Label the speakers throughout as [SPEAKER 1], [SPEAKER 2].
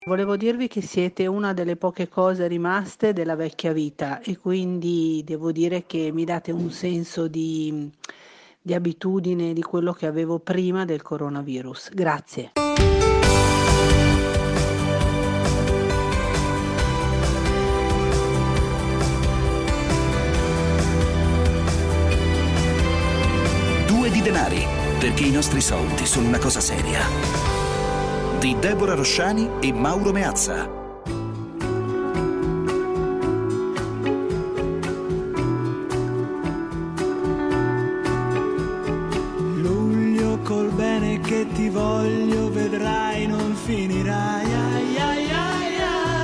[SPEAKER 1] Volevo dirvi che siete una delle poche cose rimaste della vecchia vita e quindi devo dire che mi date un senso di abitudine di quello che avevo prima del coronavirus. Grazie.
[SPEAKER 2] Due di denari, perché i nostri soldi sono una cosa seria. Di Deborah Rosciani e Mauro Meazza.
[SPEAKER 3] Luglio col bene che ti voglio, vedrai non finirai. Ai, ai, ai,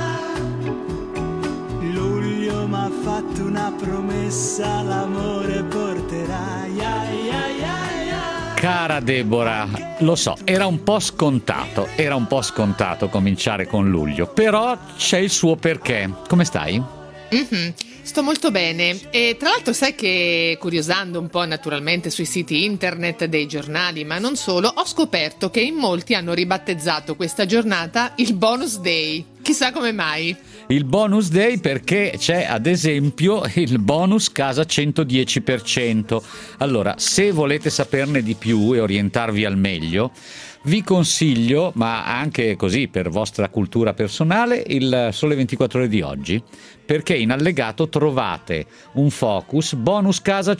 [SPEAKER 3] ai. Luglio m'ha fatto una promessa, l'amore porterai. Ai, ai, ai, ai.
[SPEAKER 4] Cara Deborah, lo so, era un po' scontato cominciare con luglio, però c'è il suo perché. Come stai?
[SPEAKER 5] Sto molto bene e tra l'altro sai che, curiosando un po' naturalmente sui siti internet dei giornali, ma non solo, ho scoperto che in molti hanno ribattezzato questa giornata il bonus day. Chissà come mai.
[SPEAKER 4] Il bonus day perché c'è ad esempio il bonus casa 110%. Allora, se volete saperne di più e orientarvi al meglio, vi consiglio, ma anche così per vostra cultura personale, il Sole 24 Ore di oggi, perché in allegato trovate un focus bonus casa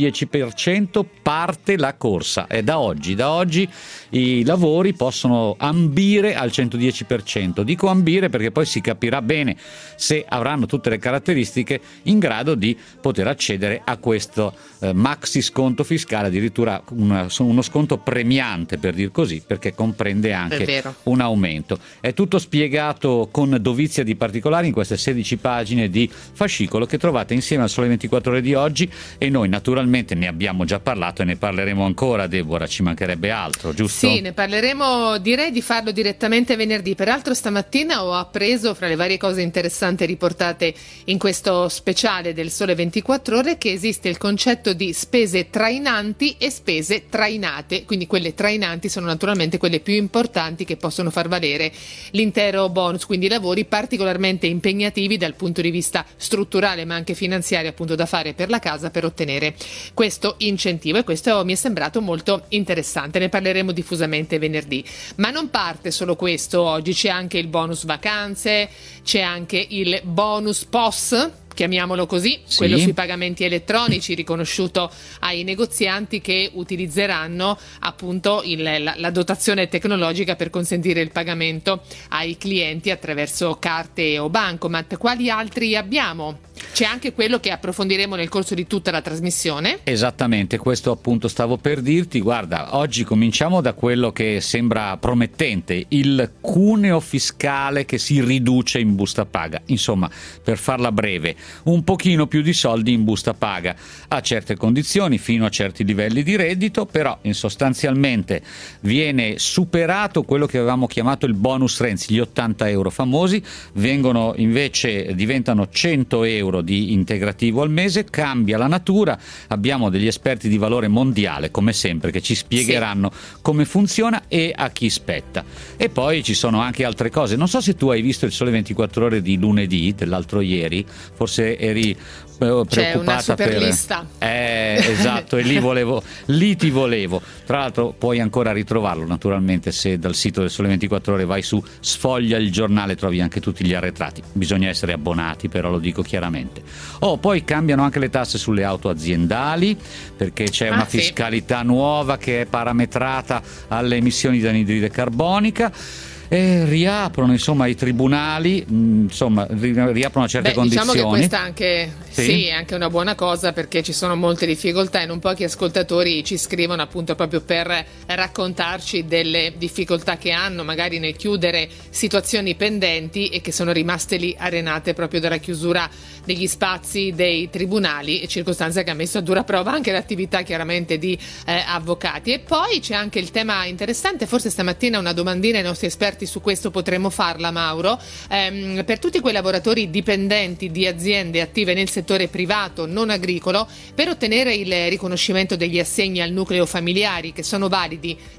[SPEAKER 4] 110%, parte la corsa. E da oggi i lavori possono ambire al 110%. Dico ambire perché poi si capirà bene se avranno tutte le caratteristiche in grado di poter accedere a questo maxi sconto fiscale, addirittura uno sconto premiante, per dir così, perché comprende anche un aumento. È tutto spiegato con dovizia di particolari in queste 16 pagine di fascicolo che trovate insieme al Sole 24 Ore di oggi, e noi naturalmente ne abbiamo già parlato e ne parleremo ancora, Deborah, ci mancherebbe altro, giusto?
[SPEAKER 5] Sì, ne parleremo, direi di farlo direttamente venerdì. Peraltro stamattina ho appreso, fra le varie cose interessanti riportate in questo speciale del Sole 24 Ore, che esiste il concetto di spese trainanti e spese trainate, quindi quelle trainanti sono naturalmente quelle più importanti che possono far valere l'intero bonus, quindi lavori particolarmente impegnativi dal punto di vista strutturale ma anche finanziario, appunto, da fare per la casa per ottenere questo incentivo, e questo mi è sembrato molto interessante. Ne parleremo diffusamente venerdì. Ma non parte solo questo oggi, c'è anche il bonus vacanze, c'è anche il bonus POS, chiamiamolo così, sì, quello sui pagamenti elettronici riconosciuto ai negozianti che utilizzeranno appunto la dotazione tecnologica per consentire il pagamento ai clienti attraverso carte o bancomat. Quali altri abbiamo? C'è anche quello che approfondiremo nel corso di tutta la trasmissione.
[SPEAKER 4] Esattamente, questo appunto stavo per dirti. Guarda, oggi cominciamo da quello che sembra promettente, il cuneo fiscale che si riduce in busta paga. Insomma, per farla breve, un pochino più di soldi in busta paga a certe condizioni, fino a certi livelli di reddito, però sostanzialmente viene superato quello che avevamo chiamato il bonus Renzi, gli 80 euro famosi, diventano 100 euro di integrativo al mese. Cambia la natura, abbiamo degli esperti di valore mondiale come sempre che ci spiegheranno come funziona e a chi spetta. E poi ci sono anche altre cose. Non so se tu hai visto il Sole 24 Ore di lunedì dell'altro ieri, forse eri preoccupata.
[SPEAKER 5] C'è una super lista.
[SPEAKER 4] Esatto, e lì ti volevo. Tra l'altro puoi ancora ritrovarlo naturalmente, se dal sito del Sole 24 Ore vai su Sfoglia il giornale, trovi anche tutti gli arretrati. Bisogna essere abbonati, però lo dico chiaramente. Poi cambiano anche le tasse sulle auto aziendali, perché c'è una fiscalità nuova che è parametrata alle emissioni di anidride carbonica. E riaprono i tribunali, riaprono certe condizioni.
[SPEAKER 5] Diciamo che questa anche è anche una buona cosa, perché ci sono molte difficoltà e non pochi ascoltatori ci scrivono appunto proprio per raccontarci delle difficoltà che hanno magari nel chiudere situazioni pendenti e che sono rimaste lì arenate proprio dalla chiusura degli spazi dei tribunali, circostanza che ha messo a dura prova anche l'attività chiaramente di avvocati. E poi c'è anche il tema interessante, forse stamattina una domandina ai nostri esperti su questo potremmo farla, Mauro, per tutti quei lavoratori dipendenti di aziende attive nel settore privato non agricolo, per ottenere il riconoscimento degli assegni al nucleo familiari, che sono validi da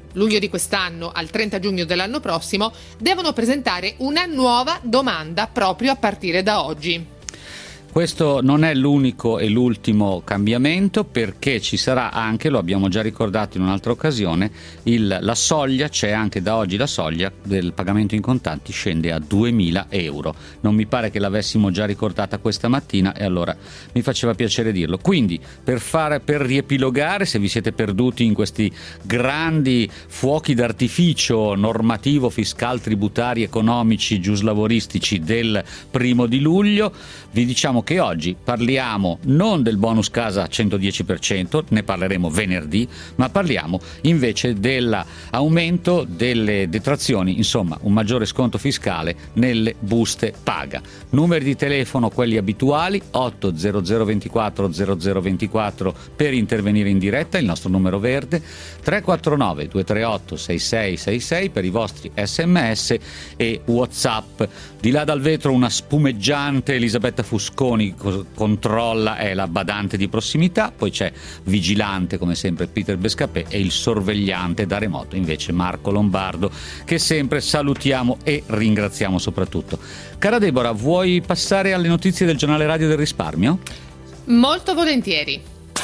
[SPEAKER 5] luglio di quest'anno al 30 giugno dell'anno prossimo, devono presentare una nuova domanda proprio a partire da oggi.
[SPEAKER 4] Questo non è l'unico e l'ultimo cambiamento, perché ci sarà anche, lo abbiamo già ricordato in un'altra occasione, la soglia, c'è anche da oggi la soglia del pagamento in contanti, scende a 2.000 euro. Non mi pare che l'avessimo già ricordata questa mattina e allora mi faceva piacere dirlo. Quindi per riepilogare, se vi siete perduti in questi grandi fuochi d'artificio normativo, fiscal, tributari, economici, giuslavoristici del 1 di luglio, vi diciamo che oggi parliamo non del bonus casa 110%, ne parleremo venerdì, ma parliamo invece dell'aumento delle detrazioni, insomma un maggiore sconto fiscale nelle buste paga. Numeri di telefono quelli abituali, 800 24 0024 per intervenire in diretta, il nostro numero verde, 349 238 6666 per i vostri sms e WhatsApp. Di là dal vetro una spumeggiante Elisabetta Fusconi controlla, è la badante di prossimità, poi c'è vigilante come sempre Peter Bescapè e il sorvegliante da remoto invece Marco Lombardo, che sempre salutiamo e ringraziamo soprattutto. Cara Deborah, vuoi passare alle notizie del giornale radio del risparmio?
[SPEAKER 5] Molto volentieri.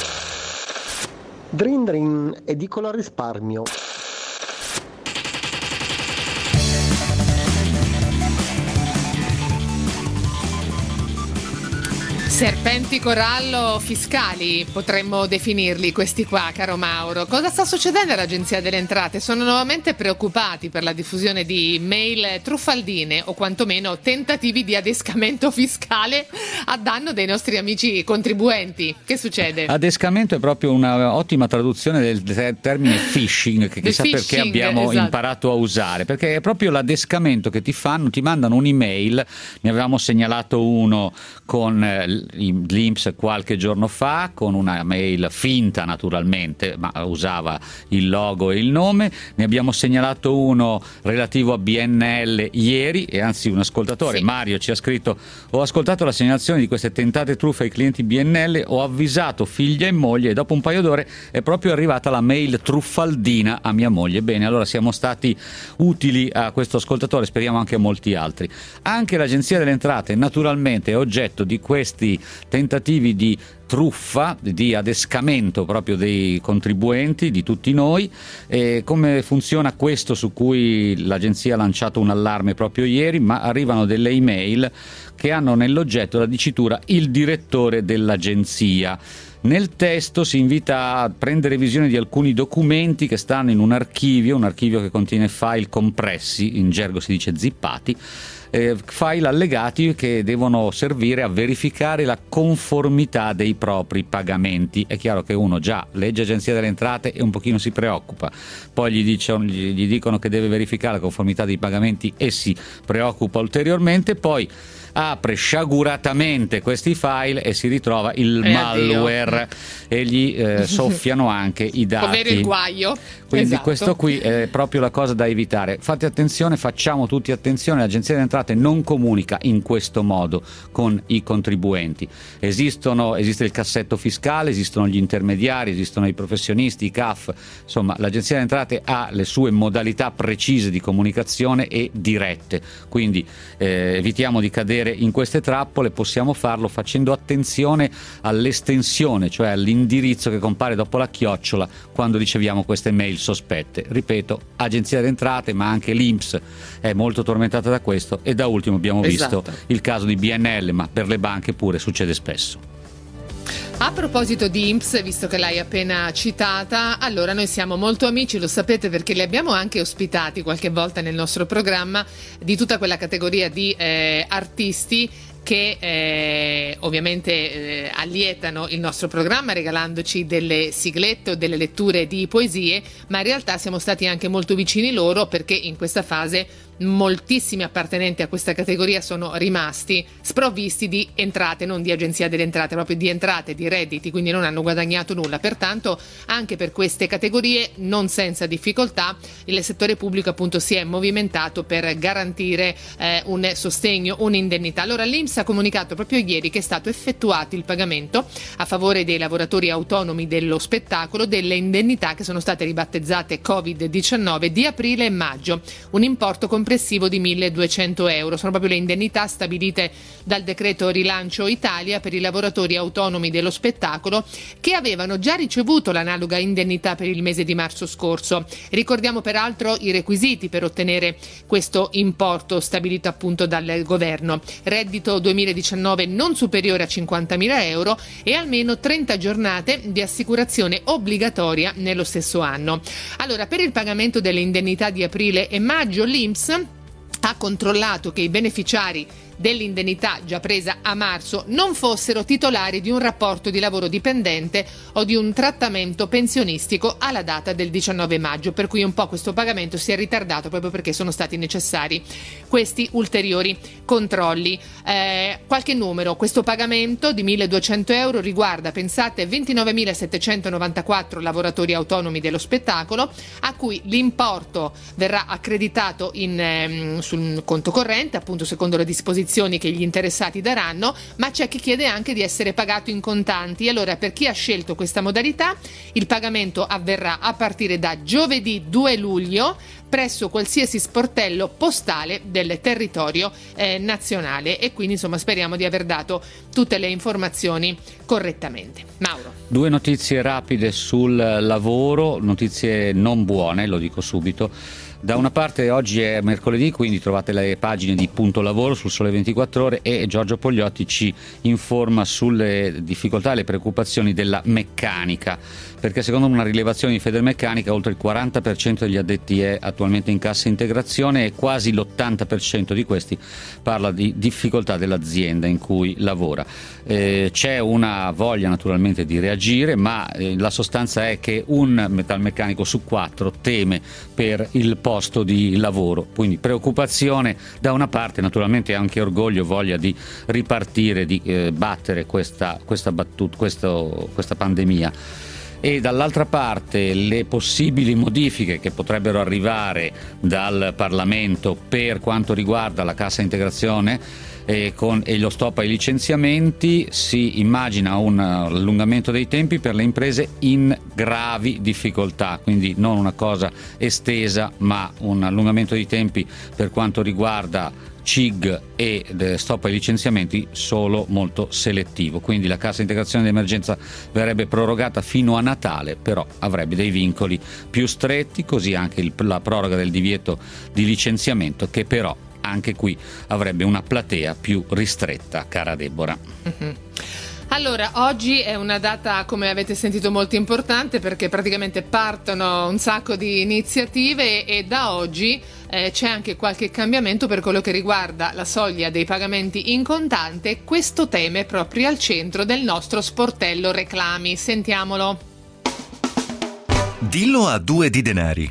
[SPEAKER 6] Drin Drin, edicola risparmio.
[SPEAKER 5] Serpenti corallo fiscali, potremmo definirli questi qua, caro Mauro. Cosa sta succedendo all'Agenzia delle Entrate? Sono nuovamente preoccupati per la diffusione di mail truffaldine o quantomeno tentativi di adescamento fiscale a danno dei nostri amici contribuenti. Che succede?
[SPEAKER 4] Adescamento è proprio una ottima traduzione del termine phishing, che chissà perché abbiamo imparato a usare, perché è proprio l'adescamento che ti mandano un'email. Ne avevamo segnalato uno con l'INPS qualche giorno fa, con una mail finta naturalmente, ma usava il logo e il nome. Ne abbiamo segnalato uno relativo a BNL ieri, e anzi un ascoltatore, Mario, ci ha scritto: ho ascoltato la segnalazione di queste tentate truffe ai clienti BNL, ho avvisato figlia e moglie e dopo un paio d'ore è proprio arrivata la mail truffaldina a mia moglie. Bene, allora siamo stati utili a questo ascoltatore, speriamo anche a molti altri. Anche l'Agenzia delle Entrate naturalmente è oggetto di questi tentativi di truffa, di adescamento proprio dei contribuenti, di tutti noi. E come funziona questo, su cui l'agenzia ha lanciato un allarme proprio ieri, ma arrivano delle email che hanno nell'oggetto la dicitura il direttore dell'agenzia. Nel testo si invita a prendere visione di alcuni documenti che stanno in un archivio che contiene file compressi, in gergo si dice zippati, file allegati che devono servire a verificare la conformità dei propri pagamenti. È chiaro che uno già legge Agenzia delle Entrate e un pochino si preoccupa, poi gli dicono che deve verificare la conformità dei pagamenti e si preoccupa ulteriormente, poi apre sciaguratamente questi file e si ritrova il malware e gli soffiano anche i dati.
[SPEAKER 5] Ovvero il guaio.
[SPEAKER 4] Quindi questo qui è proprio la cosa da evitare. Fate attenzione, facciamo tutti attenzione, l'Agenzia delle Entrate non comunica in questo modo con i contribuenti. Esiste il cassetto fiscale, esistono gli intermediari, esistono i professionisti, i CAF, insomma l'Agenzia delle Entrate ha le sue modalità precise di comunicazione e dirette, quindi evitiamo di cadere in queste trappole. Possiamo farlo facendo attenzione all'estensione, cioè all'indirizzo che compare dopo la chiocciola quando riceviamo queste mail sospette. Ripeto, Agenzia delle Entrate, ma anche l'INPS è molto tormentata da questo, e da ultimo abbiamo visto il caso di BNL, ma per le banche pure succede spesso.
[SPEAKER 5] A proposito di INPS, visto che l'hai appena citata, allora noi siamo molto amici, lo sapete, perché li abbiamo anche ospitati qualche volta nel nostro programma, di tutta quella categoria di artisti che ovviamente allietano il nostro programma regalandoci delle siglette o delle letture di poesie, ma in realtà siamo stati anche molto vicini loro, perché in questa fase moltissimi appartenenti a questa categoria sono rimasti sprovvisti di entrate, non di agenzia delle entrate, proprio di entrate, di redditi, quindi non hanno guadagnato nulla. Pertanto anche per queste categorie, non senza difficoltà, il settore pubblico appunto si è movimentato per garantire un sostegno, un'indennità. Allora l'INPS ha comunicato proprio ieri che è stato effettuato il pagamento a favore dei lavoratori autonomi dello spettacolo delle indennità che sono state ribattezzate Covid-19 di aprile e maggio, un importo complessivo di 1.200 euro. Sono proprio le indennità stabilite dal decreto Rilancio Italia per i lavoratori autonomi dello spettacolo che avevano già ricevuto l'analoga indennità per il mese di marzo scorso. Ricordiamo peraltro i requisiti per ottenere questo importo stabilito appunto dal governo: reddito 2019 non superiore a 50.000 euro e almeno 30 giornate di assicurazione obbligatoria nello stesso anno. Allora, per il pagamento delle indennità di aprile e maggio, l'INPS ha controllato che i beneficiari dell'indennità già presa a marzo non fossero titolari di un rapporto di lavoro dipendente o di un trattamento pensionistico alla data del 19 maggio, per cui un po' questo pagamento si è ritardato proprio perché sono stati necessari questi ulteriori controlli. Qualche numero: questo pagamento di 1.200 euro riguarda, pensate, 29.794 lavoratori autonomi dello spettacolo, a cui l'importo verrà accreditato sul conto corrente, appunto secondo le disposizioni che gli interessati daranno, ma c'è chi chiede anche di essere pagato in contanti. Allora, per chi ha scelto questa modalità, il pagamento avverrà a partire da giovedì 2 luglio presso qualsiasi sportello postale del territorio nazionale, e quindi insomma speriamo di aver dato tutte le informazioni correttamente. Mauro.
[SPEAKER 4] 2 notizie rapide sul lavoro, notizie non buone, lo dico subito. Da una parte oggi è mercoledì, quindi trovate le pagine di Punto Lavoro sul Sole 24 Ore e Giorgio Pogliotti ci informa sulle difficoltà e le preoccupazioni della meccanica, perché secondo una rilevazione di Federmeccanica oltre il 40% degli addetti è attualmente in cassa integrazione e quasi l'80% di questi parla di difficoltà dell'azienda in cui lavora. C'è una voglia naturalmente di reagire, ma la sostanza è che un metalmeccanico su 4 teme per il posto di lavoro, quindi preoccupazione da una parte, naturalmente anche orgoglio, voglia di ripartire, di battere questa pandemia. E dall'altra parte le possibili modifiche che potrebbero arrivare dal Parlamento per quanto riguarda la cassa integrazione e lo stop ai licenziamenti. Si immagina un allungamento dei tempi per le imprese in gravi difficoltà, quindi non una cosa estesa, ma un allungamento dei tempi per quanto riguarda CIG e stop ai licenziamenti solo molto selettivo. Quindi la cassa integrazione d'emergenza verrebbe prorogata fino a Natale, però avrebbe dei vincoli più stretti, così anche la proroga del divieto di licenziamento, che però anche qui avrebbe una platea più ristretta, cara Deborah.
[SPEAKER 5] Mm-hmm. Allora, oggi è una data, come avete sentito, molto importante, perché praticamente partono un sacco di iniziative e da oggi c'è anche qualche cambiamento per quello che riguarda la soglia dei pagamenti in contante. Questo tema è proprio al centro del nostro sportello reclami. Sentiamolo.
[SPEAKER 7] Dillo a 2 di denari.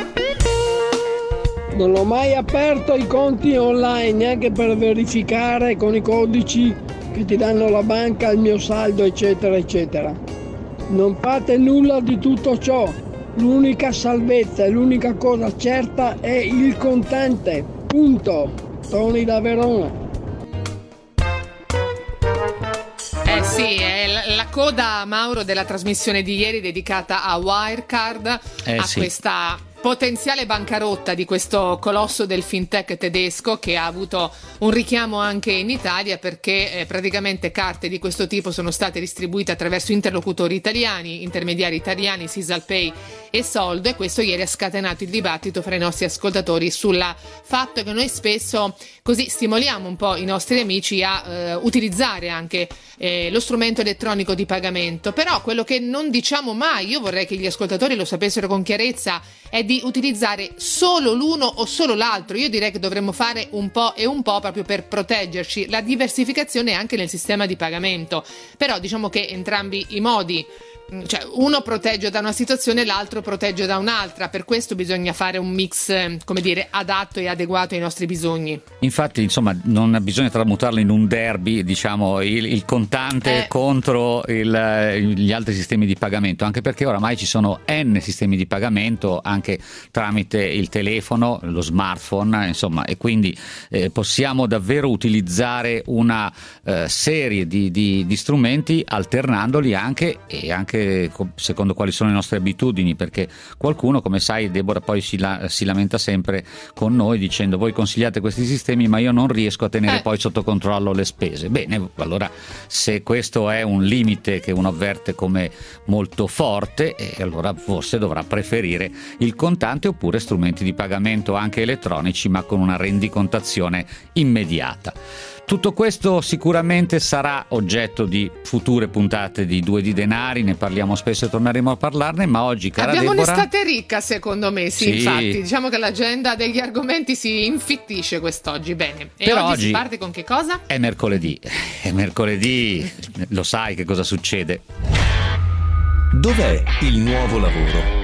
[SPEAKER 8] Non ho mai aperto i conti online neanche per verificare con i codici che ti danno la banca il mio saldo, eccetera eccetera. Non fate nulla di tutto ciò. L'unica salvezza e l'unica cosa certa è il contante. Punto. Tony da Verona.
[SPEAKER 5] Sì, è la coda, Mauro, della trasmissione di ieri dedicata a Wirecard, questa potenziale bancarotta di questo colosso del fintech tedesco, che ha avuto un richiamo anche in Italia, perché praticamente carte di questo tipo sono state distribuite attraverso interlocutori italiani, intermediari italiani, Sisalpay e Soldo, e questo ieri ha scatenato il dibattito fra i nostri ascoltatori sul fatto che noi spesso così stimoliamo un po' i nostri amici a utilizzare anche lo strumento elettronico di pagamento. Però quello che non diciamo mai, io vorrei che gli ascoltatori lo sapessero con chiarezza, è di utilizzare solo l'uno o solo l'altro. Io direi che dovremmo fare un po' e un po' proprio per proteggerci. La diversificazione anche nel sistema di pagamento, però diciamo che entrambi i modi cioè uno protegge da una situazione e l'altro protegge da un'altra, per questo bisogna fare un mix, come dire, adatto e adeguato ai nostri bisogni.
[SPEAKER 4] Infatti, insomma, non bisogna tramutarlo in un derby, diciamo, il contante contro gli altri sistemi di pagamento, anche perché oramai ci sono N sistemi di pagamento anche tramite il telefono, lo smartphone, insomma, e quindi possiamo davvero utilizzare una serie di strumenti alternandoli anche secondo quali sono le nostre abitudini, perché qualcuno, come sai Deborah, poi si lamenta sempre con noi dicendo: voi consigliate questi sistemi ma io non riesco a tenere poi sotto controllo le spese. Bene, allora se questo è un limite che uno avverte come molto forte, allora forse dovrà preferire il contante oppure strumenti di pagamento anche elettronici ma con una rendicontazione immediata. Tutto questo sicuramente sarà oggetto di future puntate di Due di Denari, ne parliamo spesso e torneremo a parlarne, ma oggi, cara
[SPEAKER 5] abbiamo
[SPEAKER 4] Deborah,
[SPEAKER 5] un'estate ricca, secondo me, sì, infatti, diciamo che l'agenda degli argomenti si infittisce quest'oggi, bene. E oggi si parte con che cosa?
[SPEAKER 4] È mercoledì, lo sai che cosa succede.
[SPEAKER 2] Dov'è il nuovo lavoro?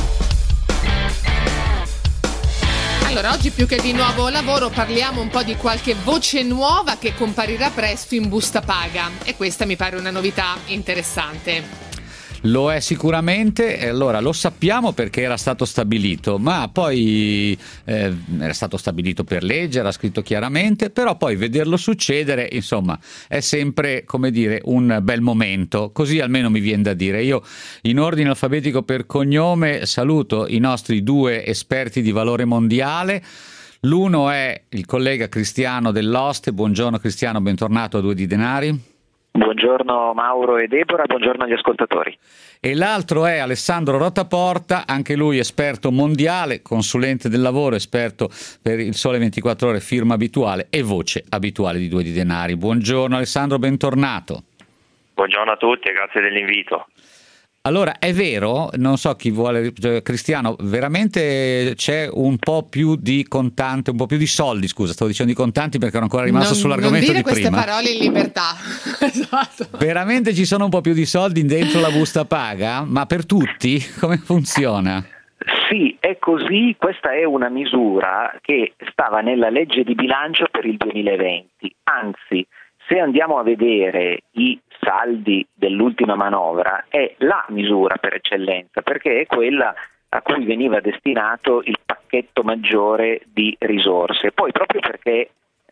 [SPEAKER 5] Allora, oggi più che di nuovo lavoro parliamo un po' di qualche voce nuova che comparirà presto in busta paga, e questa mi pare una novità interessante.
[SPEAKER 4] Lo è sicuramente, e allora lo sappiamo perché era stato stabilito, ma poi era stato stabilito per legge, era scritto chiaramente, però poi vederlo succedere, insomma, è sempre, come dire, un bel momento, così almeno mi viene da dire. Io, in ordine alfabetico per cognome, saluto i nostri due esperti di valore mondiale. L'uno è il collega Cristiano Dell'Oste. Buongiorno Cristiano, bentornato a Due di Denari.
[SPEAKER 7] Buongiorno Mauro e Deborah, buongiorno agli ascoltatori.
[SPEAKER 4] E l'altro è Alessandro Rotaporta, anche lui esperto mondiale, consulente del lavoro, esperto per il Sole 24 Ore, firma abituale e voce abituale di Due di Denari. Buongiorno Alessandro, bentornato.
[SPEAKER 7] Buongiorno a tutti e grazie dell'invito.
[SPEAKER 4] Allora, è vero, non so chi vuole, Cristiano, veramente c'è un po' più di contante, un po' più di soldi, scusa, stavo dicendo di contanti perché ero ancora rimasto sull'argomento di prima.
[SPEAKER 5] Non dire queste parole in libertà. Esatto.
[SPEAKER 4] Veramente ci sono un po' più di soldi dentro la busta paga? Ma per tutti? Come funziona?
[SPEAKER 7] Sì, è così. Questa è una misura che stava nella legge di bilancio per il 2020. Anzi, se andiamo a vedere i saldi dell'ultima manovra, è la misura per eccellenza, perché è quella a cui veniva destinato il pacchetto maggiore di risorse. Poi, proprio perché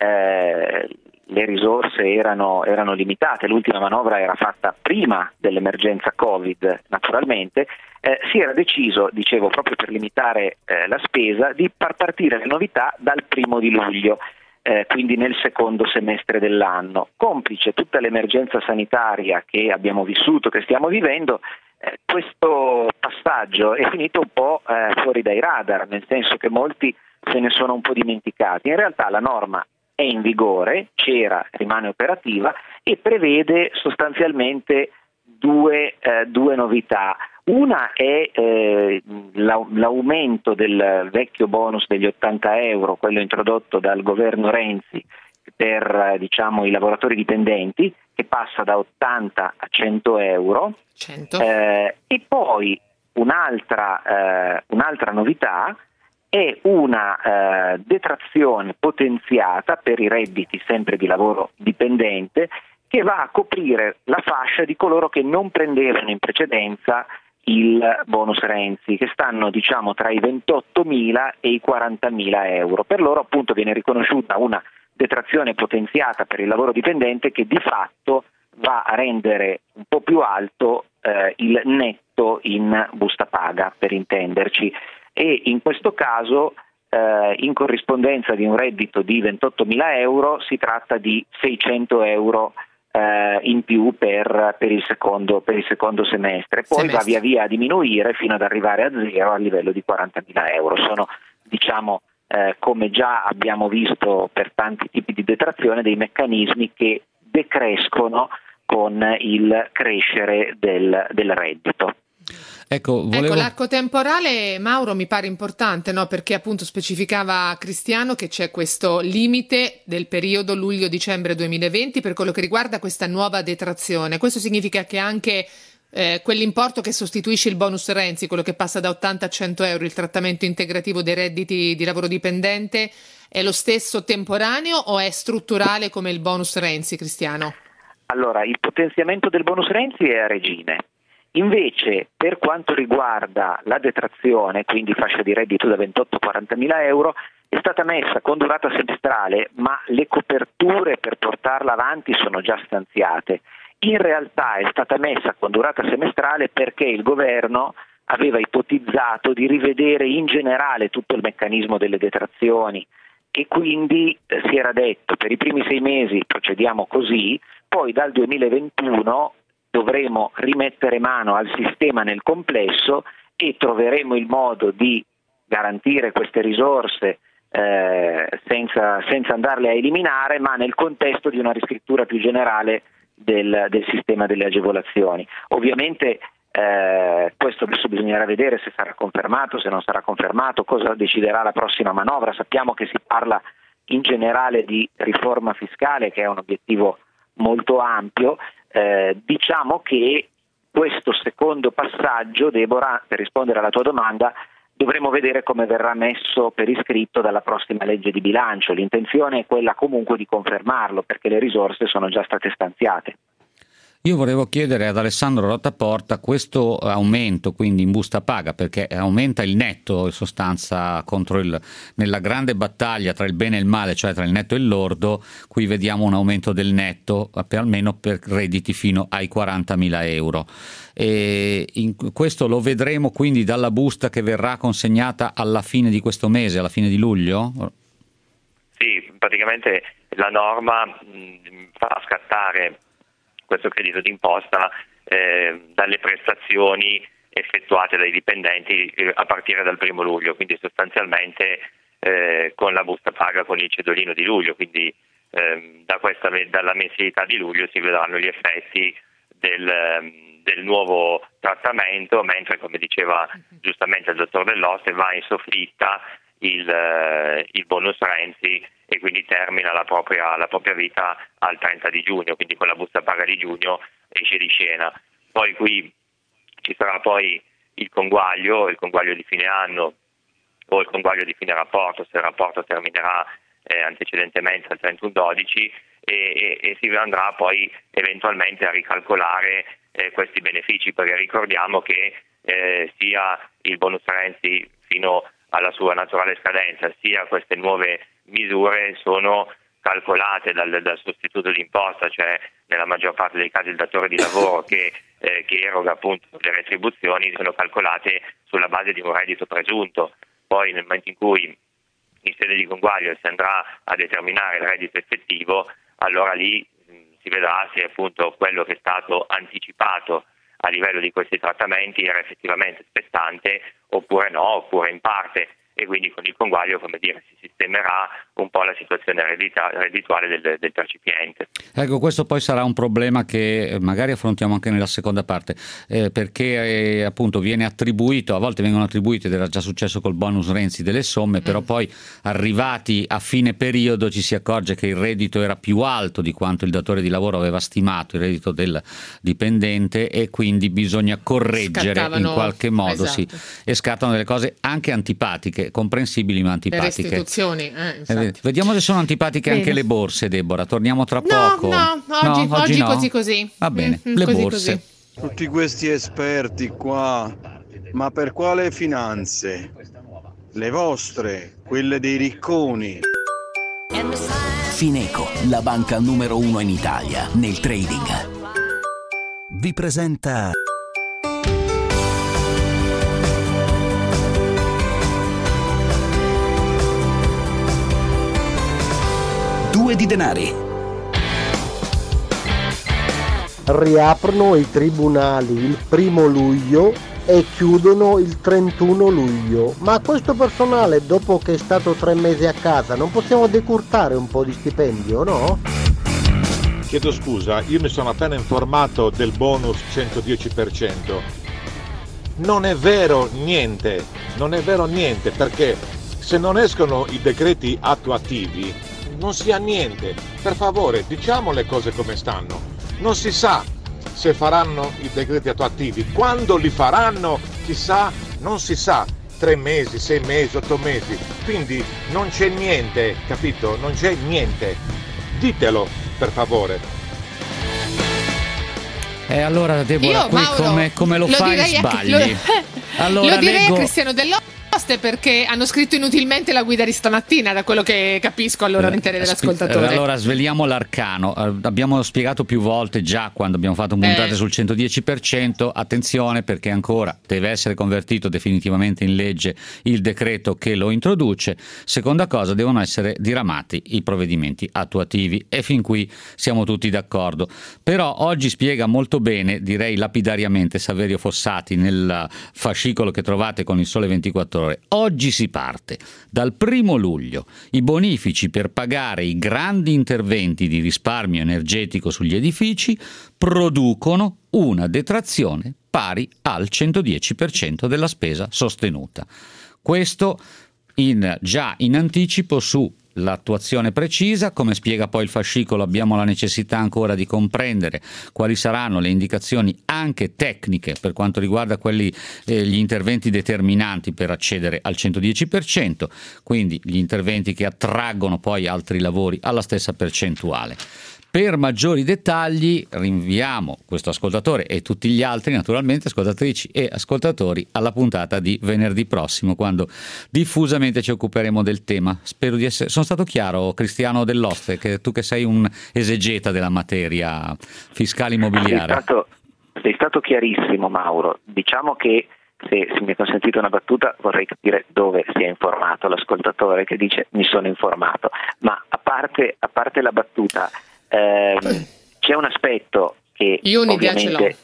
[SPEAKER 7] le risorse erano limitate, l'ultima manovra era fatta prima dell'emergenza Covid, naturalmente, si era deciso, dicevo, proprio per limitare la spesa, di far partire le novità dal 1° di luglio. Quindi nel secondo semestre dell'anno. Complice tutta l'emergenza sanitaria che abbiamo vissuto, che stiamo vivendo, questo passaggio è finito un po' fuori dai radar, nel senso che molti se ne sono un po' dimenticati. In realtà la norma è in vigore, c'era, rimane operativa e prevede sostanzialmente due novità. Una è l'aumento del vecchio bonus degli 80 euro, quello introdotto dal governo Renzi per i lavoratori dipendenti, che passa da 80 a 100 euro.
[SPEAKER 5] 100.
[SPEAKER 7] E poi un'altra novità è una detrazione potenziata per i redditi sempre di lavoro dipendente, che va a coprire la fascia di coloro che non prendevano in precedenza il bonus Renzi, che stanno tra i 28.000 e i 40.000 euro. Per loro appunto viene riconosciuta una detrazione potenziata per il lavoro dipendente che di fatto va a rendere un po' più alto il netto in busta paga, per intenderci, e in questo caso in corrispondenza di un reddito di 28.000 euro si tratta di 600 euro in più per il secondo semestre. Poi va via via a diminuire fino ad arrivare a zero a livello di 40.000 euro. Sono, come già abbiamo visto per tanti tipi di detrazione, dei meccanismi che decrescono con il crescere del reddito.
[SPEAKER 5] Ecco, l'arco temporale, Mauro, mi pare importante, no? Perché appunto specificava Cristiano che c'è questo limite del periodo luglio-dicembre 2020 per quello che riguarda questa nuova detrazione. Questo significa che anche quell'importo che sostituisce il bonus Renzi, quello che passa da 80 a 100 euro, il trattamento integrativo dei redditi di lavoro dipendente, è lo stesso temporaneo o è strutturale come il bonus Renzi, Cristiano?
[SPEAKER 7] Allora, il potenziamento del bonus Renzi è a regime. Invece, per quanto riguarda la detrazione, quindi fascia di reddito da 28 a 40 mila euro, è stata messa con durata semestrale, ma le coperture per portarla avanti sono già stanziate. In realtà è stata messa con durata semestrale perché il governo aveva ipotizzato di rivedere in generale tutto il meccanismo delle detrazioni e quindi si era detto per i primi 6 mesi procediamo così, poi dal 2021 dovremo rimettere mano al sistema nel complesso e troveremo il modo di garantire queste risorse senza andarle a eliminare, ma nel contesto di una riscrittura più generale del sistema delle agevolazioni. Ovviamente questo adesso bisognerà vedere se sarà confermato, se non sarà confermato, cosa deciderà la prossima manovra. Sappiamo che si parla in generale di riforma fiscale, che è un obiettivo molto ampio. Diciamo che questo secondo passaggio, Deborah, per rispondere alla tua domanda, dovremo vedere come verrà messo per iscritto dalla prossima legge di bilancio. L'intenzione è quella comunque di confermarlo, perché le risorse sono già state stanziate.
[SPEAKER 4] Io volevo chiedere ad Alessandro Rotaporta questo aumento quindi in busta paga, perché aumenta il netto in sostanza nella grande battaglia tra il bene e il male, cioè tra il netto e il lordo. Qui vediamo un aumento del netto almeno per redditi fino ai 40.000 euro. E questo lo vedremo quindi dalla busta che verrà consegnata alla fine di questo mese, alla fine di luglio?
[SPEAKER 9] Sì, praticamente la norma fa scattare questo credito d'imposta dalle prestazioni effettuate dai dipendenti a partire dal 1 luglio, quindi sostanzialmente con la busta paga, con il cedolino di luglio, quindi dalla mensilità di luglio si vedranno gli effetti del nuovo trattamento, mentre, come diceva giustamente il dottor Dell'Oste, va in soffitta il bonus Renzi e quindi termina la propria vita al 30 di giugno, quindi con la busta paga di giugno esce di scena. Poi qui ci sarà poi il conguaglio di fine anno o il conguaglio di fine rapporto, se il rapporto terminerà antecedentemente al 31/12 e si andrà poi eventualmente a ricalcolare questi benefici, perché ricordiamo che sia il bonus Renzi fino alla sua naturale scadenza, sia queste nuove misure sono calcolate dal sostituto d'imposta, cioè nella maggior parte dei casi il datore di lavoro che eroga appunto le retribuzioni, sono calcolate sulla base di un reddito presunto. Poi nel momento in cui in sede di conguaglio si andrà a determinare il reddito effettivo, allora lì si vedrà se appunto quello che è stato anticipato a livello di questi trattamenti era effettivamente spettante oppure no, oppure in parte, e quindi con il conguaglio, come dire, si sistemerà un po' la situazione reddituale del percipiente.
[SPEAKER 4] Ecco, questo poi sarà un problema che magari affrontiamo anche nella seconda parte, perché appunto viene attribuito, a volte vengono attribuite, ed era già successo col bonus Renzi, delle somme, però poi arrivati a fine periodo ci si accorge che il reddito era più alto di quanto il datore di lavoro aveva stimato, il reddito del dipendente, e quindi bisogna correggere in qualche modo, esatto. Sì, e scattano delle cose anche antipatiche, comprensibili ma antipatiche.
[SPEAKER 5] Le restituzioni,
[SPEAKER 4] vediamo se sono antipatiche anche le borse, Deborah. Torniamo tra poco.
[SPEAKER 5] No, oggi
[SPEAKER 4] no?
[SPEAKER 5] così.
[SPEAKER 4] Va bene, le
[SPEAKER 5] così,
[SPEAKER 4] borse.
[SPEAKER 5] Così.
[SPEAKER 10] Tutti questi esperti qua, ma per quale finanze? Le vostre, quelle dei ricconi.
[SPEAKER 2] Fineco, la banca numero 1 in Italia nel trading, vi presenta Due di denari.
[SPEAKER 6] Riaprono i tribunali il 1 luglio e chiudono il 31 luglio. Ma questo personale, dopo che è stato 3 mesi a casa, non possiamo decurtare un po' di stipendio, no?
[SPEAKER 11] Chiedo scusa, io mi sono appena informato del bonus 110%. Non è vero niente, perché se non escono i decreti attuativi non si ha niente. Per favore, diciamo le cose come stanno. Non si sa se faranno i decreti attuativi. Quando li faranno, chissà, non si sa. 3 mesi, 6 mesi, 8 mesi. Quindi non c'è niente, capito? Non c'è niente. Ditelo, per favore.
[SPEAKER 4] E allora Deborah,
[SPEAKER 5] Io,
[SPEAKER 4] qui
[SPEAKER 5] Mauro,
[SPEAKER 4] come lo fai
[SPEAKER 5] direi
[SPEAKER 4] sbagli. Allora,
[SPEAKER 5] lo direi
[SPEAKER 4] leggo...
[SPEAKER 5] a Cristiano Dell'Oste, perché hanno scritto inutilmente la guida di stamattina, da quello che capisco allora all'interno dell'ascoltatore.
[SPEAKER 4] Allora sveliamo l'arcano. Abbiamo spiegato più volte già quando abbiamo fatto puntate sul 110%, attenzione perché ancora deve essere convertito definitivamente in legge il decreto che lo introduce. Seconda cosa, devono essere diramati i provvedimenti attuativi e fin qui siamo tutti d'accordo. Però oggi spiega molto bene, direi lapidariamente, Saverio Fossati nel fascicolo che trovate con il Sole 24 Ore. Oggi si parte. Dal 1 luglio i bonifici per pagare i grandi interventi di risparmio energetico sugli edifici producono una detrazione pari al 110% della spesa sostenuta. Questo già in anticipo su l'attuazione precisa. Come spiega poi il fascicolo, abbiamo la necessità ancora di comprendere quali saranno le indicazioni anche tecniche per quanto riguarda gli interventi determinanti per accedere al 110%, quindi gli interventi che attraggono poi altri lavori alla stessa percentuale. Per maggiori dettagli rinviamo questo ascoltatore e tutti gli altri, naturalmente, ascoltatrici e ascoltatori, alla puntata di venerdì prossimo, quando diffusamente ci occuperemo del tema. Spero di essere... Sono stato chiaro, Cristiano Dell'Oste, che tu che sei un esegeta della materia fiscale immobiliare.
[SPEAKER 7] Sei stato chiarissimo, Mauro. Diciamo che, se mi è consentito una battuta, vorrei capire dove si è informato l'ascoltatore che dice mi sono informato. Ma a parte la battuta, c'è un aspetto che
[SPEAKER 5] io un'idea ce l'ho.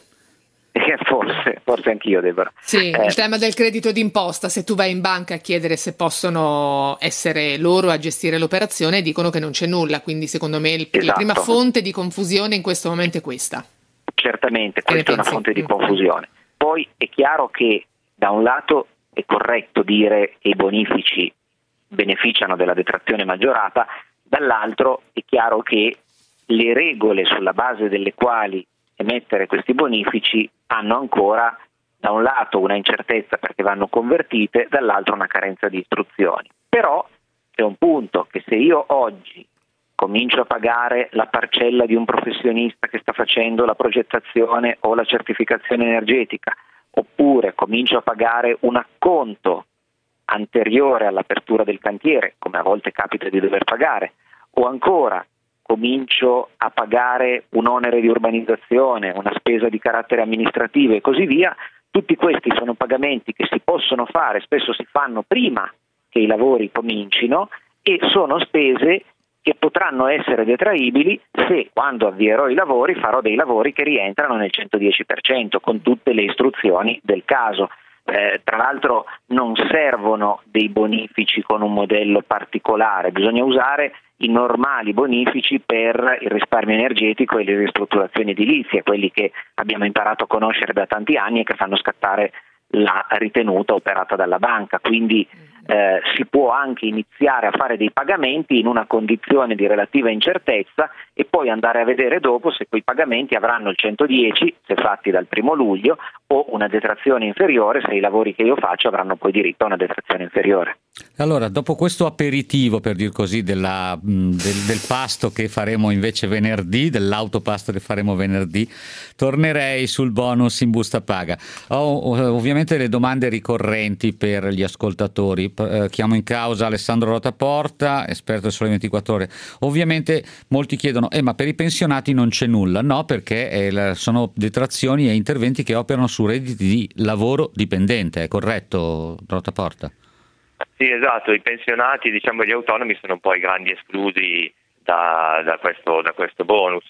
[SPEAKER 7] Forse anch'io, Deborah.
[SPEAKER 5] Sì, il tema del credito d'imposta. Se tu vai in banca a chiedere se possono essere loro a gestire l'operazione, dicono che non c'è nulla, quindi secondo me la prima fonte di confusione in questo momento è questa.
[SPEAKER 7] Certamente, questa è una fonte di confusione. Poi è chiaro che da un lato è corretto dire che i bonifici beneficiano della detrazione maggiorata, dall'altro è chiaro che le regole sulla base delle quali emettere questi bonifici hanno ancora da un lato una incertezza perché vanno convertite, dall'altro una carenza di istruzioni. Però c'è un punto che se io oggi comincio a pagare la parcella di un professionista che sta facendo la progettazione o la certificazione energetica, oppure comincio a pagare un acconto anteriore all'apertura del cantiere, come a volte capita di dover pagare, o ancora comincio a pagare un onere di urbanizzazione, una spesa di carattere amministrativo e così via, tutti questi sono pagamenti che si possono fare, spesso si fanno prima che i lavori comincino, e sono spese che potranno essere detraibili se, quando avvierò i lavori, farò dei lavori che rientrano nel 110%, con tutte le istruzioni del caso. Tra l'altro non servono dei bonifici con un modello particolare, bisogna usare i normali bonifici per il risparmio energetico e le ristrutturazioni edilizie, quelli che abbiamo imparato a conoscere da tanti anni e che fanno scattare la ritenuta operata dalla banca. Quindi si può anche iniziare a fare dei pagamenti in una condizione di relativa incertezza e poi andare a vedere dopo se quei pagamenti avranno il 110 se fatti dal 1 luglio o una detrazione inferiore se i lavori che io faccio avranno poi diritto a una detrazione inferiore.
[SPEAKER 4] Allora, dopo questo aperitivo, per dir così, del pasto che faremo invece venerdì, dell'autopasto che faremo venerdì, tornerei sul bonus in busta paga. Ho ovviamente le domande ricorrenti per gli ascoltatori. Chiamo in causa Alessandro Rotaporta, esperto del Sole 24 Ore. Ovviamente molti chiedono, ma per i pensionati non c'è nulla? No, perché sono detrazioni e interventi che operano su redditi di lavoro dipendente, è corretto, Rotaporta?
[SPEAKER 9] Sì, esatto, i pensionati, diciamo gli autonomi, sono un po' i grandi esclusi da questo bonus.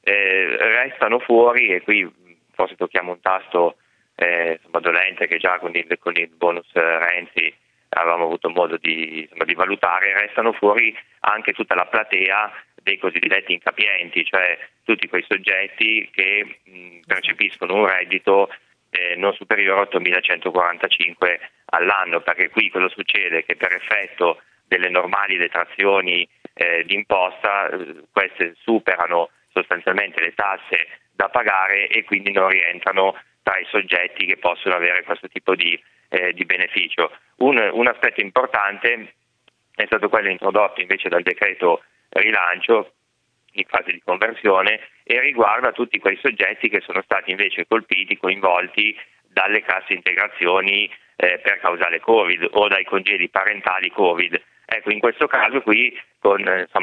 [SPEAKER 9] Restano fuori, e qui forse tocchiamo un tasto dolente che già con il bonus Renzi avevamo avuto modo di valutare. Restano fuori anche tutta la platea dei cosiddetti incapienti, cioè tutti quei soggetti che percepiscono un reddito non superiore a 8.145 all'anno, perché qui cosa succede? Che per effetto delle normali detrazioni d'imposta, queste superano sostanzialmente le tasse da pagare e quindi non rientrano tra i soggetti che possono avere questo tipo di beneficio. Un aspetto importante è stato quello introdotto invece dal decreto rilancio in fase di conversione e riguarda tutti quei soggetti che sono stati invece colpiti, coinvolti dalle casse integrazioni per causale Covid o dai congedi parentali Covid. Ecco, in questo caso qui con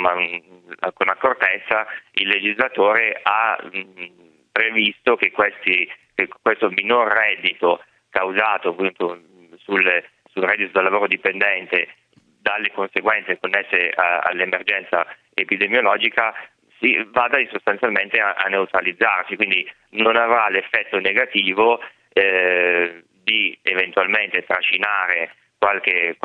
[SPEAKER 9] accortezza il legislatore ha previsto che questo minor reddito causato appunto sul reddito da lavoro dipendente dalle conseguenze connesse all'emergenza epidemiologica vada sostanzialmente a neutralizzarsi, quindi non avrà l'effetto negativo di eventualmente trascinare qualche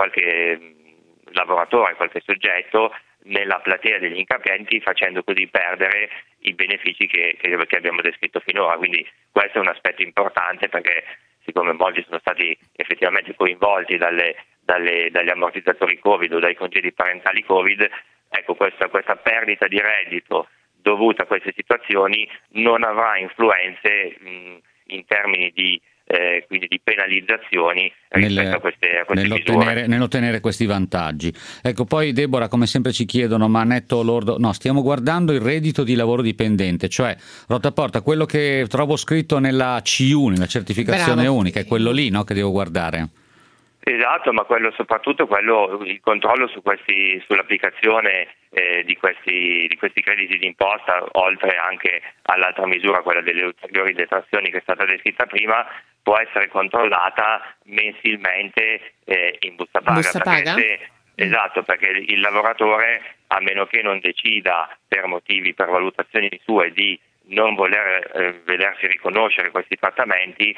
[SPEAKER 9] lavoratore, qualche soggetto nella platea degli incapienti, facendo così perdere i benefici che abbiamo descritto finora. Quindi questo è un aspetto importante, perché siccome molti sono stati effettivamente coinvolti dagli ammortizzatori Covid o dai congedi parentali Covid, ecco, questa perdita di reddito dovuta a queste situazioni non avrà influenze in termini quindi di penalizzazioni rispetto a queste misure.
[SPEAKER 4] Nell'ottenere questi vantaggi. Ecco, poi Deborah, come sempre ci chiedono, ma netto lordo, no, stiamo guardando il reddito di lavoro dipendente, cioè Rotaporta, quello che trovo scritto nella CU, nella certificazione unica, è quello lì, no, che devo guardare.
[SPEAKER 9] Esatto, ma soprattutto il controllo sull'applicazione di questi crediti d'imposta, oltre anche all'altra misura, quella delle ulteriori detrazioni che è stata descritta prima, può essere controllata mensilmente in busta paga.
[SPEAKER 5] Busta paga?
[SPEAKER 9] Esatto, perché il lavoratore, a meno che non decida per valutazioni sue di non voler vedersi riconoscere questi trattamenti,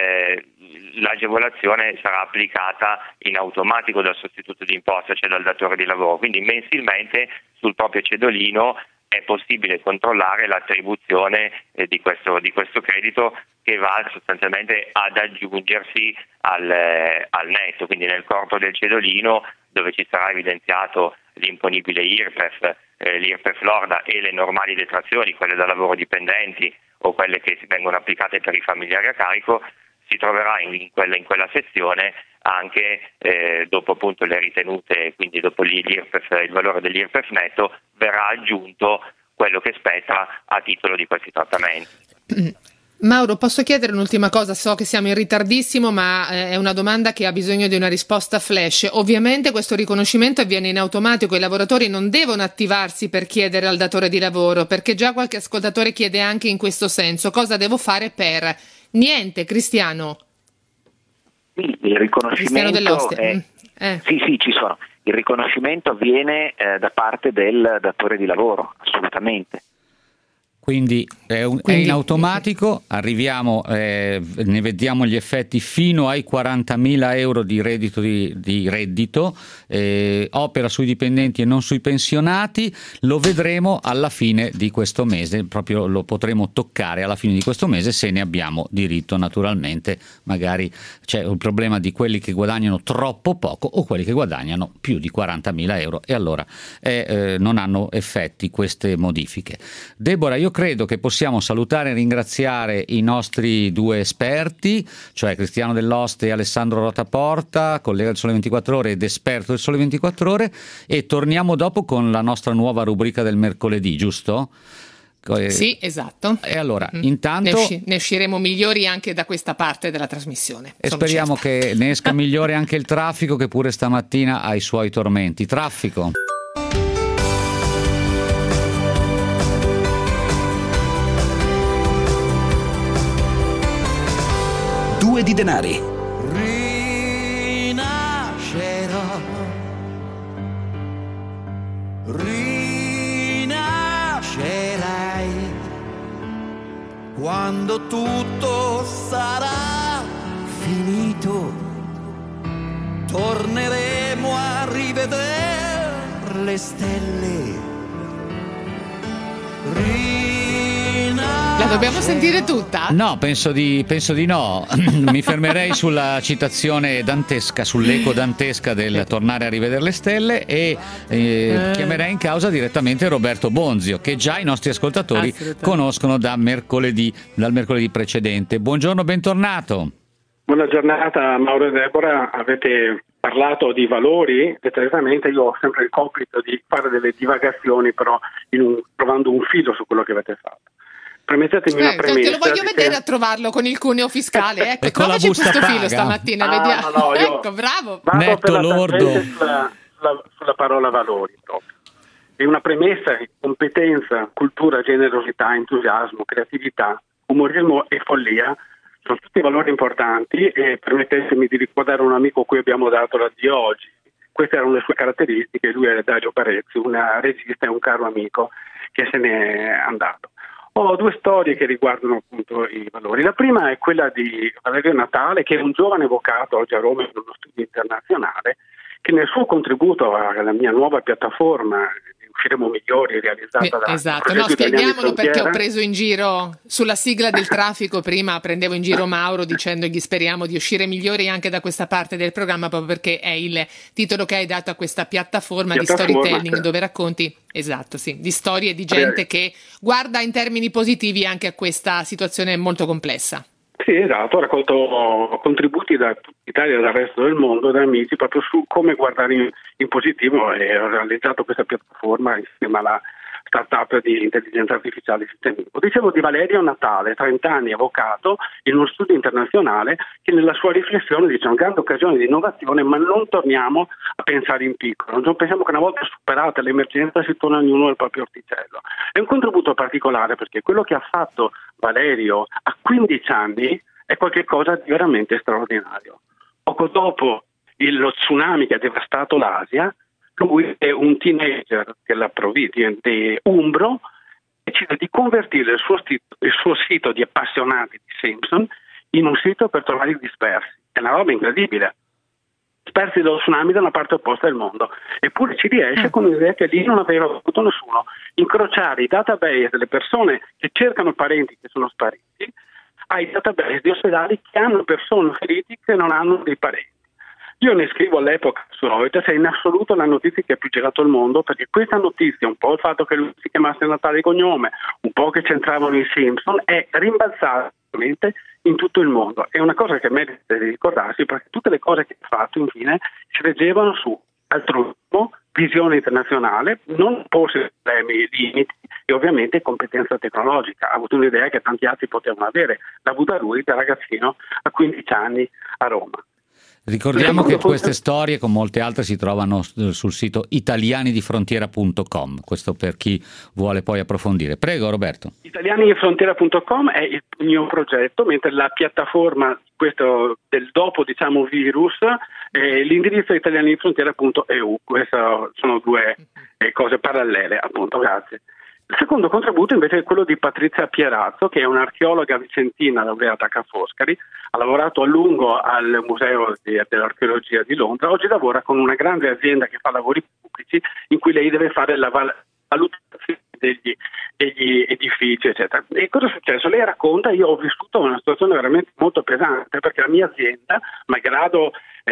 [SPEAKER 9] l'agevolazione sarà applicata in automatico dal sostituto d'imposta, cioè dal datore di lavoro. Quindi mensilmente sul proprio cedolino è possibile controllare l'attribuzione di questo credito, che va sostanzialmente ad aggiungersi al netto, quindi nel corpo del cedolino, dove ci sarà evidenziato l'imponibile IRPEF, l'IRPEF lorda e le normali detrazioni, quelle da lavoro dipendenti o quelle che vengono applicate per i familiari a carico. Si troverà in quella sezione anche dopo appunto le ritenute, quindi dopo l'IRPEF, il valore dell'IRPEF netto, verrà aggiunto quello che spetta a titolo di questi trattamenti.
[SPEAKER 5] Mauro, posso chiedere un'ultima cosa? So che siamo in ritardissimo, ma è una domanda che ha bisogno di una risposta flash. Ovviamente questo riconoscimento avviene in automatico, i lavoratori non devono attivarsi per chiedere al datore di lavoro, perché già qualche ascoltatore chiede anche in questo senso: cosa devo fare per... Niente, Cristiano.
[SPEAKER 7] Sì, il riconoscimento Sì, ci sono. Il riconoscimento avviene da parte del datore di lavoro, assolutamente.
[SPEAKER 4] Quindi è in automatico, arriviamo, ne vediamo gli effetti fino ai 40.000 euro di reddito, di reddito, opera sui dipendenti e non sui pensionati, lo vedremo alla fine di questo mese, proprio lo potremo toccare alla fine di questo mese, se ne abbiamo diritto. Naturalmente magari c'è il problema di quelli che guadagnano troppo poco o quelli che guadagnano più di 40.000 euro e allora non hanno effetti queste modifiche. Deborah, io credo che possiamo salutare e ringraziare i nostri due esperti, cioè Cristiano Dell'Oste e Alessandro Rotaporta, collega del Sole 24 Ore ed esperto del Sole 24 Ore, e torniamo dopo con la nostra nuova rubrica del mercoledì, giusto?
[SPEAKER 5] Sì, esatto.
[SPEAKER 4] E allora, intanto
[SPEAKER 5] ne usciremo migliori anche da questa parte della trasmissione.
[SPEAKER 4] E speriamo che ne esca migliore anche il traffico, che pure stamattina ha i suoi tormenti. Traffico.
[SPEAKER 2] Due di denari.
[SPEAKER 3] Rinascerai quando tutto sarà finito. Torneremo a rivedere le stelle.
[SPEAKER 5] La dobbiamo sentire tutta?
[SPEAKER 4] No, penso di no. Mi fermerei sulla citazione dantesca, sull'eco dantesca del tornare a rivedere le stelle e chiamerei in causa direttamente Roberto Bonzio, che già i nostri ascoltatori conoscono dal mercoledì precedente. Buongiorno, bentornato.
[SPEAKER 12] Buona giornata Mauro e Deborah, avete parlato di valori, decisamente io ho sempre il compito di fare delle divagazioni, però trovando un filo su quello che avete fatto. Permettetemi una premessa.
[SPEAKER 5] Te lo voglio vedere a trovarlo con il cuneo fiscale, ecco, trovaci questo filo stamattina, vediamo.
[SPEAKER 12] No,
[SPEAKER 5] ecco, bravo.
[SPEAKER 12] Vado per la sulla parola valori proprio. È una premessa di competenza, cultura, generosità, entusiasmo, creatività, umorismo e follia. Sono tutti valori importanti e permettetemi di ricordare un amico a cui abbiamo dato l'addio oggi. Queste erano le sue caratteristiche, lui era Dario Parezzi, un regista e un caro amico che se n'è andato. Ho due storie che riguardano appunto i valori. La prima è quella di Valerio Natale, che è un giovane avvocato oggi a Roma in uno studio internazionale, che nel suo contributo alla mia nuova piattaforma Usciremo Migliori, realizzata da
[SPEAKER 5] esatto, no, spieghiamolo perché ho preso in giro sulla sigla del traffico, prima prendevo in giro Mauro dicendogli speriamo di uscire migliori anche da questa parte del programma, proprio perché è il titolo che hai dato a questa piattaforma di storytelling, dove racconti di storie di gente che guarda in termini positivi anche a questa situazione molto complessa.
[SPEAKER 12] Sì, esatto, ho raccolto contributi da tutta Italia e dal resto del mondo, da amici, proprio su come guardare in positivo, e ho realizzato questa piattaforma insieme alla startup di intelligenza artificiale Sistemico. Dicevo di Valerio Natale, 30 anni, avvocato, in uno studio internazionale, che nella sua riflessione dice una grande occasione di innovazione, ma non torniamo a pensare in piccolo, non pensiamo che una volta superata l'emergenza si torna ognuno al proprio orticello. È un contributo particolare perché quello che ha fatto Valerio a 15 anni è qualcosa di veramente straordinario. Poco dopo lo tsunami che ha devastato l'Asia, lui è un teenager della provincia di Umbro, decide di convertire il suo sito di appassionati di Simpson in un sito per trovare i dispersi. È una roba incredibile. Dispersi dallo tsunami da una parte opposta del mondo. Eppure ci riesce con un'idea che lì non aveva avuto nessuno. Incrociare i database delle persone che cercano parenti che sono spariti ai database di ospedali che hanno persone ferite che non hanno dei parenti. Io ne scrivo all'epoca su Reuters, è in assoluto la notizia che ha più girato il mondo, perché questa notizia, un po' il fatto che lui si chiamasse Natale di cognome, un po' che c'entravano i Simpson, è rimbalzata in tutto il mondo. È una cosa che merita di ricordarsi, perché tutte le cose che ha fatto infine si reggevano su altruismo, visione internazionale, non porsi problemi, limiti e ovviamente competenza tecnologica. Ha avuto un'idea che tanti altri potevano avere, l'ha avuta lui da ragazzino a 15 anni a Roma.
[SPEAKER 4] Ricordiamo che queste storie, con molte altre, si trovano sul sito italianidifrontiera.com, questo per chi vuole poi approfondire. Prego Roberto.
[SPEAKER 12] Italianidifrontiera.com è il mio progetto, mentre la piattaforma questo del dopo virus, l'indirizzo è italianidifrontiera.eu. Queste sono due cose parallele, appunto, grazie. Il secondo contributo invece è quello di Patrizia Pierazzo, che è un'archeologa vicentina laureata a Ca' Foscari, ha lavorato a lungo al Museo dell'Archeologia di Londra, oggi lavora con una grande azienda che fa lavori pubblici in cui lei deve fare la valutazione degli edifici, eccetera. E cosa è successo? Lei racconta: io ho vissuto una situazione veramente molto pesante, perché la mia azienda, malgrado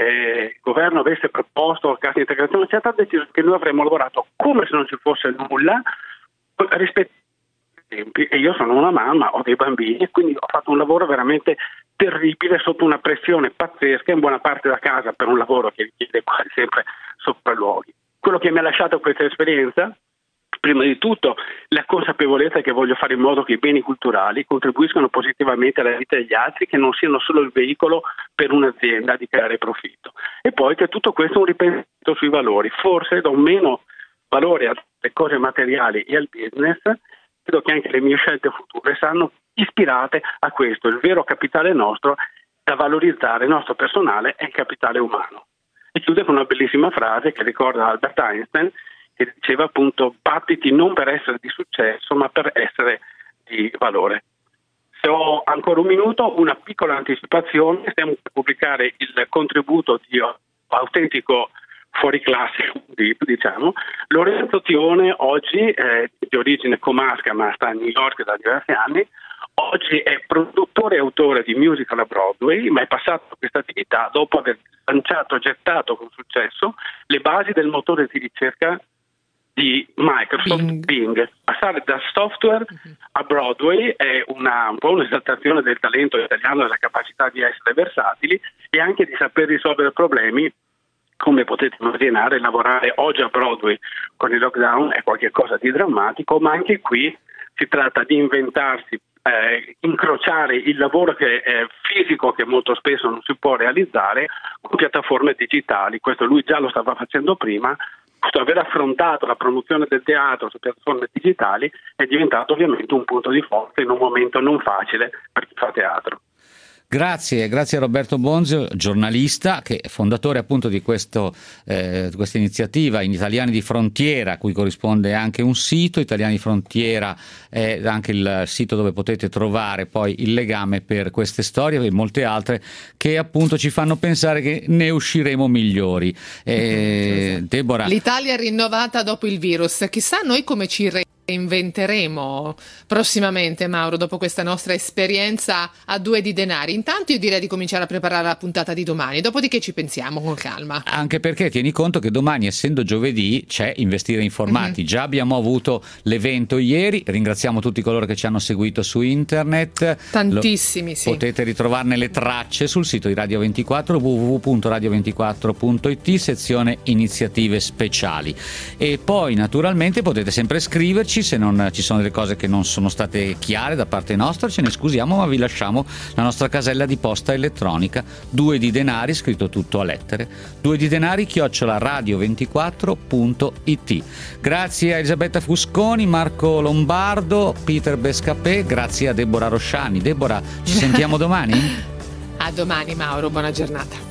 [SPEAKER 12] il governo avesse proposto cassa integrazione, eccetera, ha deciso che noi avremmo lavorato come se non ci fosse nulla, rispetto ai tempi, e io sono una mamma, ho dei bambini e quindi ho fatto un lavoro veramente terribile sotto una pressione pazzesca, in buona parte da casa, per un lavoro che richiede quasi sempre sopralluoghi. Quello che mi ha lasciato questa esperienza, prima di tutto la consapevolezza che voglio fare in modo che i beni culturali contribuiscano positivamente alla vita degli altri, che non siano solo il veicolo per un'azienda di creare profitto, e poi che tutto questo è un ripensamento sui valori. Forse do meno valore alle cose materiali e al business, credo che anche le mie scelte future saranno ispirate a questo. Il vero capitale nostro da valorizzare, il nostro personale, è il capitale umano. E chiude con una bellissima frase che ricorda Albert Einstein, che diceva appunto: battiti non per essere di successo ma per essere di valore. Se ho ancora un minuto, una piccola anticipazione: stiamo per pubblicare il contributo di autentico fuori classe, diciamo. Lorenzo Tione, oggi di origine comasca ma sta a New York da diversi anni, oggi è produttore e autore di musical a Broadway, ma è passato a questa attività dopo aver gettato con successo le basi del motore di ricerca di Microsoft Bing. Passare da software a Broadway è un po' un'esaltazione del talento italiano e della capacità di essere versatili e anche di saper risolvere problemi. Come potete immaginare, lavorare oggi a Broadway con il lockdown è qualcosa di drammatico, ma anche qui si tratta di inventarsi, incrociare il lavoro che è fisico, che molto spesso non si può realizzare, con piattaforme digitali. Questo lui già lo stava facendo prima. Aver affrontato la promozione del teatro su piattaforme digitali è diventato ovviamente un punto di forza in un momento non facile per chi fa teatro.
[SPEAKER 4] Grazie a Roberto Bonzio, giornalista, che è fondatore appunto di questa iniziativa in Italiani di Frontiera, a cui corrisponde anche un sito. Italiani di Frontiera è anche il sito dove potete trovare poi il legame per queste storie e molte altre che appunto ci fanno pensare che ne usciremo migliori. Deborah.
[SPEAKER 5] L'Italia è rinnovata dopo il virus, chissà noi come ci inventeremo prossimamente, Mauro, dopo questa nostra esperienza a due di denari. Intanto io direi di cominciare a preparare la puntata di domani, dopodiché ci pensiamo con calma.
[SPEAKER 4] Anche perché tieni conto che domani, essendo giovedì, c'è Investire Informati. Già abbiamo avuto l'evento ieri, ringraziamo tutti coloro che ci hanno seguito su internet.
[SPEAKER 5] Tantissimi, sì.
[SPEAKER 4] Potete ritrovarne le tracce sul sito di Radio 24, www.radio24.it, sezione iniziative speciali. E poi naturalmente potete sempre scriverci se non ci sono delle cose che non sono state chiare da parte nostra, ce ne scusiamo, ma vi lasciamo la nostra casella di posta elettronica 2 di denari, scritto tutto a lettere, 2 di denari @radio24.it. Grazie a Elisabetta Fusconi, Marco Lombardo, Peter Bescapè, grazie a Deborah Rosciani. Deborah, ci sentiamo domani?
[SPEAKER 5] A domani, Mauro, buona giornata.